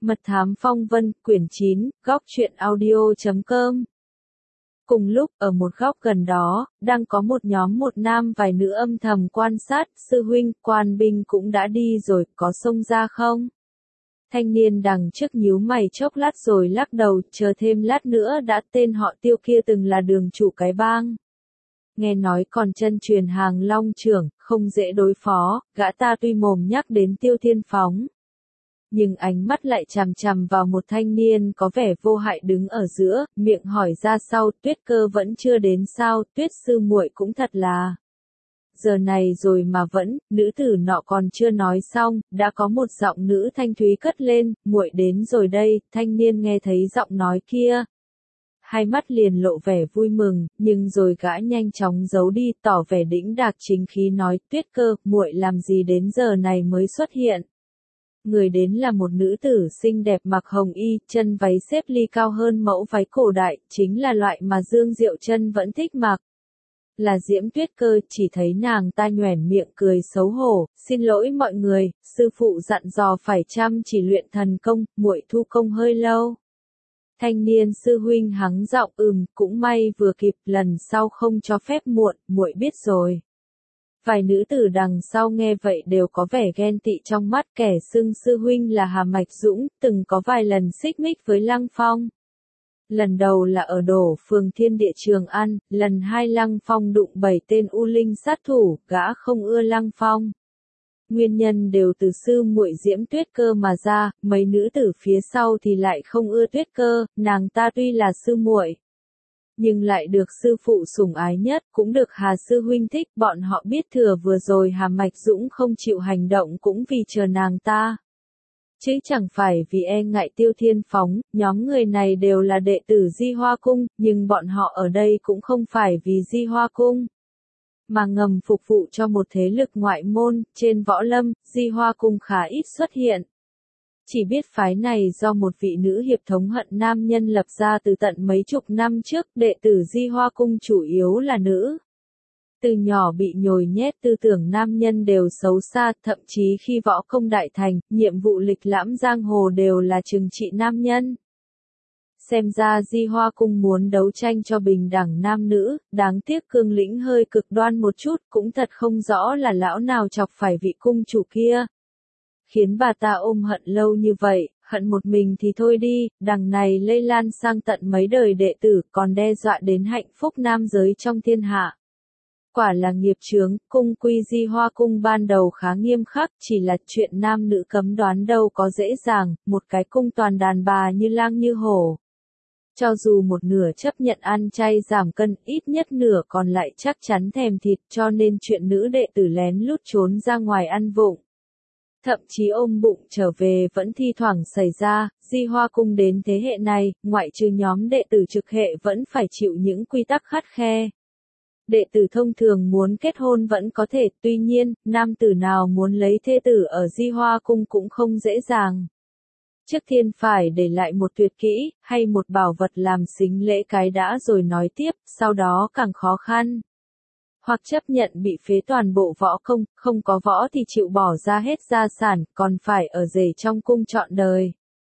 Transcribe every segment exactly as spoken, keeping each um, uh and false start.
Mật thám phong vân, quyển chín, góc truyện audio chấm com. Cùng lúc, ở một góc gần đó, đang có một nhóm một nam vài nữ âm thầm quan sát, sư huynh, quan binh cũng đã đi rồi, có xông ra không? Thanh niên đằng trước nhíu mày chốc lát rồi lắc đầu, chờ thêm lát nữa đã, tên họ Tiêu kia từng là đường chủ cái bang. Nghe nói còn chân truyền hàng long trưởng, không dễ đối phó, gã ta tuy mồm nhắc đến Tiêu Thiên Phóng, nhưng ánh mắt lại chằm chằm vào một thanh niên có vẻ vô hại đứng ở giữa, miệng hỏi ra sau, Tuyết Cơ vẫn chưa đến sao, Tuyết sư muội cũng thật là. Giờ này rồi mà vẫn, nữ tử nọ còn chưa nói xong, đã có một giọng nữ thanh thúy cất lên, muội đến rồi đây, thanh niên nghe thấy giọng nói kia. Hai mắt liền lộ vẻ vui mừng, nhưng rồi gã nhanh chóng giấu đi, tỏ vẻ đĩnh đạc chính khí nói, Tuyết Cơ, muội làm gì đến giờ này mới xuất hiện. Người đến là một nữ tử xinh đẹp mặc hồng y, chân váy xếp ly cao hơn mẫu váy cổ đại, chính là loại mà Dương Diệu Chân vẫn thích mặc. Là Diễm Tuyết Cơ, chỉ thấy nàng ta nhoẻn miệng cười xấu hổ, xin lỗi mọi người, sư phụ dặn dò phải chăm chỉ luyện thần công, muội thu công hơi lâu. Thanh niên sư huynh hắng giọng ừm, cũng may vừa kịp, lần sau không cho phép muộn, muội biết rồi. Vài nữ tử đằng sau nghe vậy đều có vẻ ghen tị trong mắt, kẻ xưng sư huynh là Hà Mạch Dũng, từng có vài lần xích mích với Lăng Phong. Lần đầu là ở đổ phường Thiên Địa Trường An, lần hai Lăng Phong đụng bảy tên U Linh sát thủ, gã không ưa Lăng Phong. Nguyên nhân đều từ sư muội Diễm Tuyết Cơ mà ra, mấy nữ tử phía sau thì lại không ưa Tuyết Cơ, nàng ta tuy là sư muội, nhưng lại được sư phụ sủng ái nhất, cũng được Hà sư huynh thích, bọn họ biết thừa vừa rồi Hà Mạch Dũng không chịu hành động cũng vì chờ nàng ta. Chứ chẳng phải vì e ngại Tiêu Thiên Phóng, nhóm người này đều là đệ tử Di Hoa Cung, nhưng bọn họ ở đây cũng không phải vì Di Hoa Cung, mà ngầm phục vụ cho một thế lực ngoại môn, trên võ lâm, Di Hoa Cung khá ít xuất hiện. Chỉ biết phái này do một vị nữ hiệp thống hận nam nhân lập ra từ tận mấy chục năm trước, đệ tử Di Hoa Cung chủ yếu là nữ. Từ nhỏ bị nhồi nhét tư tưởng nam nhân đều xấu xa, thậm chí khi võ công đại thành, nhiệm vụ lịch lãm giang hồ đều là trừng trị nam nhân. Xem ra Di Hoa Cung muốn đấu tranh cho bình đẳng nam nữ, đáng tiếc cương lĩnh hơi cực đoan một chút, cũng thật không rõ là lão nào chọc phải vị cung chủ kia. Khiến bà ta ôm hận lâu như vậy, hận một mình thì thôi đi, đằng này lây lan sang tận mấy đời đệ tử, còn đe dọa đến hạnh phúc nam giới trong thiên hạ. Quả là nghiệp chướng, cung quy Di Hoa Cung ban đầu khá nghiêm khắc, chỉ là chuyện nam nữ cấm đoán đâu có dễ dàng, một cái cung toàn đàn bà như lang như hổ. Cho dù một nửa chấp nhận ăn chay giảm cân, ít nhất nửa còn lại chắc chắn thèm thịt, cho nên chuyện nữ đệ tử lén lút trốn ra ngoài ăn vụng, thậm chí ôm bụng trở về vẫn thi thoảng xảy ra. Di Hoa Cung đến thế hệ này, ngoại trừ nhóm đệ tử trực hệ vẫn phải chịu những quy tắc khắt khe. Đệ tử thông thường muốn kết hôn vẫn có thể, tuy nhiên, nam tử nào muốn lấy thê tử ở Di Hoa Cung cũng không dễ dàng. Trước tiên phải để lại một tuyệt kỹ, hay một bảo vật làm sính lễ cái đã rồi nói tiếp, sau đó càng khó khăn. Hoặc chấp nhận bị phế toàn bộ võ công, không có võ thì chịu bỏ ra hết gia sản, còn phải ở rể trong cung trọn đời.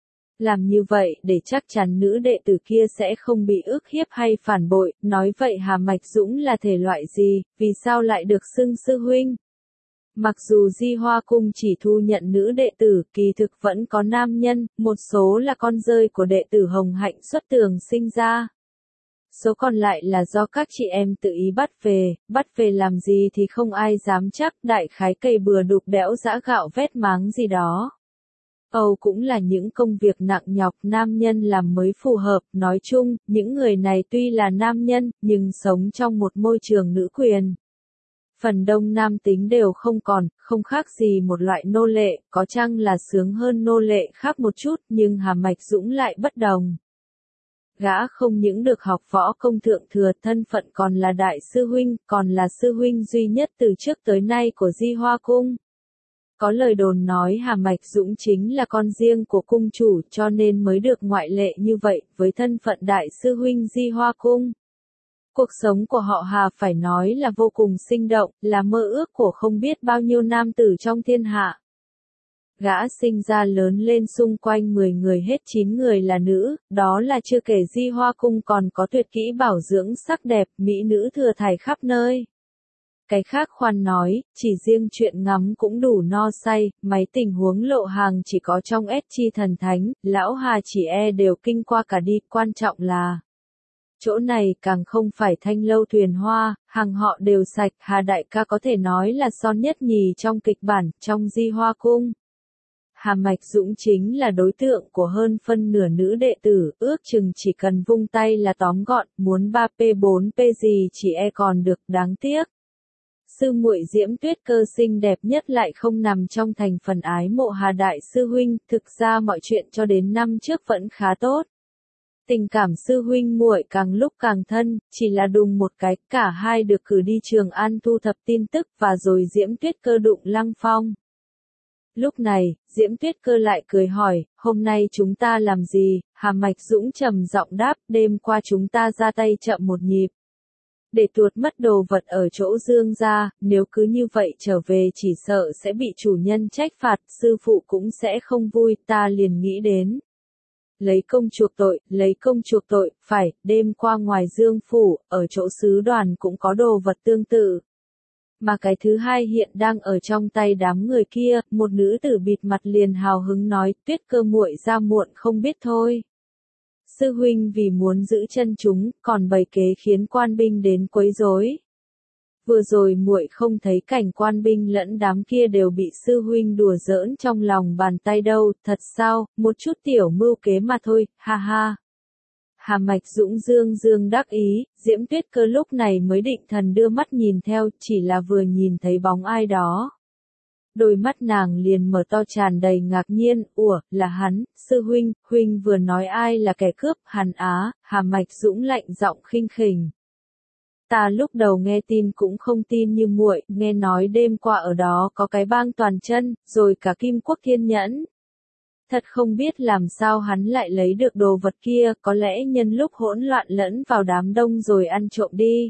Làm như vậy để chắc chắn nữ đệ tử kia sẽ không bị ức hiếp hay phản bội, nói vậy Hà Mạch Dũng là thể loại gì, vì sao lại được xưng sư huynh? Mặc dù Di Hoa Cung chỉ thu nhận nữ đệ tử, kỳ thực vẫn có nam nhân, một số là con rơi của đệ tử Hồng Hạnh xuất tường sinh ra. Số còn lại là do các chị em tự ý bắt về, bắt về làm gì thì không ai dám chắc, đại khái cày bừa đục đẽo giã gạo vét máng gì đó. Âu cũng là những công việc nặng nhọc nam nhân làm mới phù hợp, nói chung, những người này tuy là nam nhân, nhưng sống trong một môi trường nữ quyền. Phần đông nam tính đều không còn, không khác gì một loại nô lệ, có chăng là sướng hơn nô lệ khác một chút, nhưng Hà Mạch Dũng lại bất đồng. Gã không những được học võ công thượng thừa, thân phận còn là đại sư huynh, còn là sư huynh duy nhất từ trước tới nay của Di Hoa Cung. Có lời đồn nói Hà Mạch Dũng chính là con riêng của cung chủ, cho nên mới được ngoại lệ như vậy, với thân phận đại sư huynh Di Hoa Cung. Cuộc sống của họ Hà phải nói là vô cùng sinh động, là mơ ước của không biết bao nhiêu nam tử trong thiên hạ. Gã sinh ra lớn lên xung quanh mười người hết chín người là nữ, đó là chưa kể Di Hoa Cung còn có tuyệt kỹ bảo dưỡng sắc đẹp, mỹ nữ thừa thải khắp nơi. Cái khác khoan nói, chỉ riêng chuyện ngắm cũng đủ no say, mấy tình huống lộ hàng chỉ có trong ét chi thần thánh, lão Hà chỉ e đều kinh qua cả đi, quan trọng là chỗ này càng không phải thanh lâu thuyền hoa, hàng họ đều sạch, Hà đại ca có thể nói là son nhất nhì trong kịch bản, trong Di Hoa Cung. Hà Mạch Dũng chính là đối tượng của hơn phân nửa nữ đệ tử, ước chừng chỉ cần vung tay là tóm gọn, muốn ba P bốn P gì chỉ e còn được, đáng tiếc. Sư muội Diễm Tuyết Cơ xinh đẹp nhất lại không nằm trong thành phần ái mộ Hà đại sư huynh, thực ra mọi chuyện cho đến năm trước vẫn khá tốt. Tình cảm sư huynh muội càng lúc càng thân, chỉ là đùng một cái, cả hai được cử đi Trường An thu thập tin tức và rồi Diễm Tuyết Cơ đụng Lăng Phong. Lúc này, Diễm Tuyết Cơ lại cười hỏi, hôm nay chúng ta làm gì? Hà Mạch Dũng trầm giọng đáp, đêm qua chúng ta ra tay chậm một nhịp. Để tuột mất đồ vật ở chỗ Dương gia, nếu cứ như vậy trở về chỉ sợ sẽ bị chủ nhân trách phạt, sư phụ cũng sẽ không vui, ta liền nghĩ đến. Lấy công chuộc tội, lấy công chuộc tội, phải, đêm qua ngoài Dương phủ, ở chỗ sứ đoàn cũng có đồ vật tương tự. Mà cái thứ hai hiện đang ở trong tay đám người kia, một nữ tử bịt mặt liền hào hứng nói, Tuyết Cơ muội ra muộn không biết thôi. Sư huynh vì muốn giữ chân chúng, còn bày kế khiến quan binh đến quấy rối. Vừa rồi muội không thấy cảnh quan binh lẫn đám kia đều bị sư huynh đùa giỡn trong lòng bàn tay đâu, thật sao, một chút tiểu mưu kế mà thôi, ha ha. Hà Mạch Dũng dương dương đắc ý, Diễm Tuyết Cơ lúc này mới định thần đưa mắt nhìn theo, chỉ là vừa nhìn thấy bóng ai đó. Đôi mắt nàng liền mở to tràn đầy ngạc nhiên, ủa, là hắn, sư huynh, huynh vừa nói ai là kẻ cướp, hắn á, Hà Mạch Dũng lạnh giọng khinh khỉnh. Ta lúc đầu nghe tin cũng không tin như muội, nghe nói đêm qua ở đó có cái bang toàn chân, rồi cả Kim Quốc Thiên Nhẫn. Thật không biết làm sao hắn lại lấy được đồ vật kia, có lẽ nhân lúc hỗn loạn lẫn vào đám đông rồi ăn trộm đi.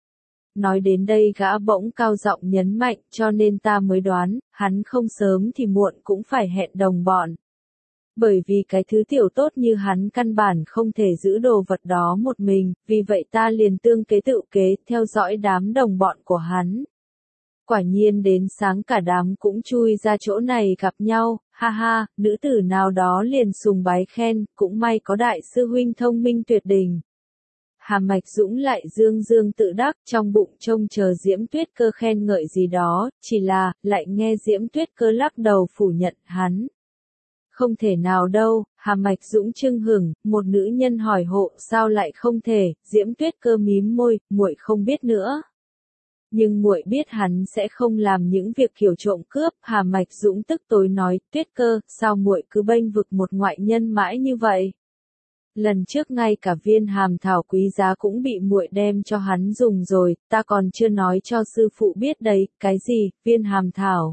Nói đến đây gã bỗng cao giọng nhấn mạnh, cho nên ta mới đoán, hắn không sớm thì muộn cũng phải hẹn đồng bọn. Bởi vì cái thứ tiểu tốt như hắn căn bản không thể giữ đồ vật đó một mình, vì vậy ta liền tương kế tự kế, theo dõi đám đồng bọn của hắn. Quả nhiên đến sáng cả đám cũng chui ra chỗ này gặp nhau, ha ha, nữ tử nào đó liền sùng bái khen, cũng may có đại sư huynh thông minh tuyệt đỉnh. Hà Mạch Dũng lại dương dương tự đắc, trong bụng trông chờ Diễm Tuyết Cơ khen ngợi gì đó, chỉ là, lại nghe Diễm Tuyết Cơ lắc đầu phủ nhận, hắn. Không thể nào đâu, Hà Mạch Dũng chưng hửng, một nữ nhân hỏi hộ, sao lại không thể, Diễm Tuyết Cơ mím môi, muội không biết nữa. Nhưng muội biết hắn sẽ không làm những việc kiểu trộm cướp, Hà Mạch Dũng tức tối nói, Tuyết Cơ, sao muội cứ bênh vực một ngoại nhân mãi như vậy? Lần trước ngay cả viên hàm thảo quý giá cũng bị muội đem cho hắn dùng rồi, ta còn chưa nói cho sư phụ biết đấy, cái gì, viên hàm thảo.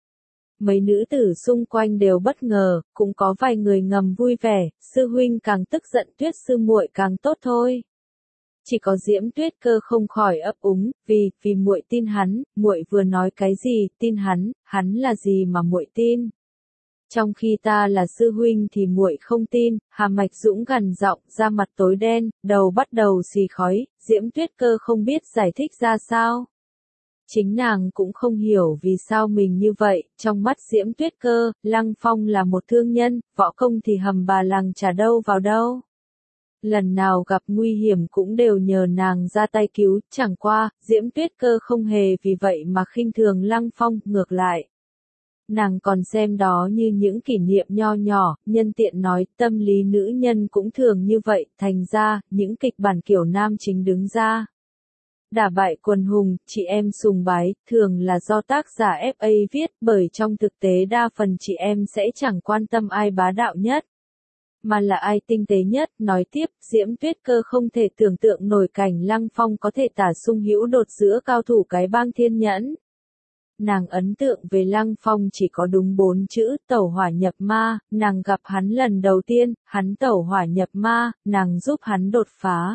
Mấy nữ tử xung quanh đều bất ngờ, cũng có vài người ngầm vui vẻ, sư huynh càng tức giận Tuyết sư muội càng tốt thôi. Chỉ có Diễm Tuyết Cơ không khỏi ấp úng, vì, vì muội tin hắn, muội vừa nói cái gì, tin hắn, hắn là gì mà muội tin. Trong khi ta là sư huynh thì muội không tin, Hà Mạch Dũng gằn giọng, da mặt tối đen, đầu bắt đầu xì khói, Diễm Tuyết Cơ không biết giải thích ra sao. Chính nàng cũng không hiểu vì sao mình như vậy, trong mắt Diễm Tuyết Cơ, Lăng Phong là một thương nhân, võ công thì hầm bà lằng chả đâu vào đâu. Lần nào gặp nguy hiểm cũng đều nhờ nàng ra tay cứu, chẳng qua, Diễm Tuyết Cơ không hề vì vậy mà khinh thường Lăng Phong, ngược lại. Nàng còn xem đó như những kỷ niệm nho nhỏ, nhân tiện nói, tâm lý nữ nhân cũng thường như vậy, thành ra, những kịch bản kiểu nam chính đứng ra. Đả bại quần hùng, chị em sùng bái, thường là do tác giả ép a viết, bởi trong thực tế đa phần chị em sẽ chẳng quan tâm ai bá đạo nhất, mà là ai tinh tế nhất. Nói tiếp, Diễm Tuyết Cơ không thể tưởng tượng nổi cảnh Lăng Phong có thể tả sung hữu đột giữa cao thủ cái bang Thiên Nhẫn. Nàng ấn tượng về Lăng Phong chỉ có đúng bốn chữ, tẩu hỏa nhập ma, nàng gặp hắn lần đầu tiên, hắn tẩu hỏa nhập ma, nàng giúp hắn đột phá.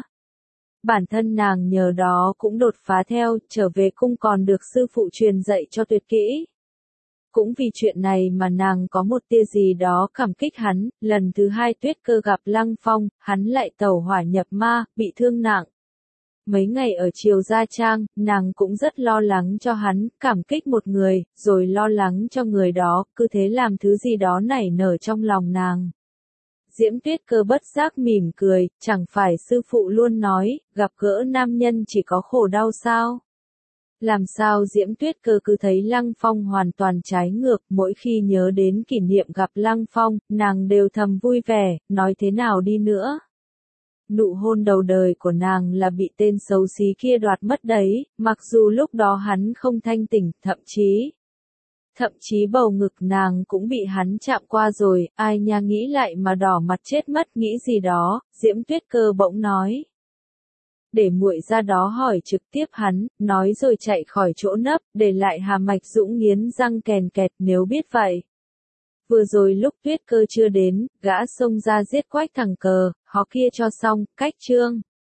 Bản thân nàng nhờ đó cũng đột phá theo, trở về cung còn được sư phụ truyền dạy cho tuyệt kỹ. Cũng vì chuyện này mà nàng có một tia gì đó cảm kích hắn, lần thứ hai Tuyết Cơ gặp Lăng Phong, hắn lại tẩu hỏa nhập ma, bị thương nặng. Mấy ngày ở Triều Gia Trang, nàng cũng rất lo lắng cho hắn, cảm kích một người, rồi lo lắng cho người đó, cứ thế làm thứ gì đó nảy nở trong lòng nàng. Diễm Tuyết Cơ bất giác mỉm cười, chẳng phải sư phụ luôn nói, gặp gỡ nam nhân chỉ có khổ đau sao? Làm sao Diễm Tuyết Cơ cứ thấy Lăng Phong hoàn toàn trái ngược, mỗi khi nhớ đến kỷ niệm gặp Lăng Phong, nàng đều thầm vui vẻ, nói thế nào đi nữa. Nụ hôn đầu đời của nàng là bị tên xấu xí kia đoạt mất đấy, mặc dù lúc đó hắn không thanh tỉnh, thậm chí... Thậm chí bầu ngực nàng cũng bị hắn chạm qua rồi, ai nha nghĩ lại mà đỏ mặt chết mất nghĩ gì đó, Diễm Tuyết Cơ bỗng nói. Để muội ra đó hỏi trực tiếp hắn, nói rồi chạy khỏi chỗ nấp, để lại Hà Mạch Dũng nghiến răng kèn kẹt nếu biết vậy. Vừa rồi lúc Tuyết Cơ chưa đến, gã xông ra giết Quách Thằng Cờ, họ kia cho xong, cách chương.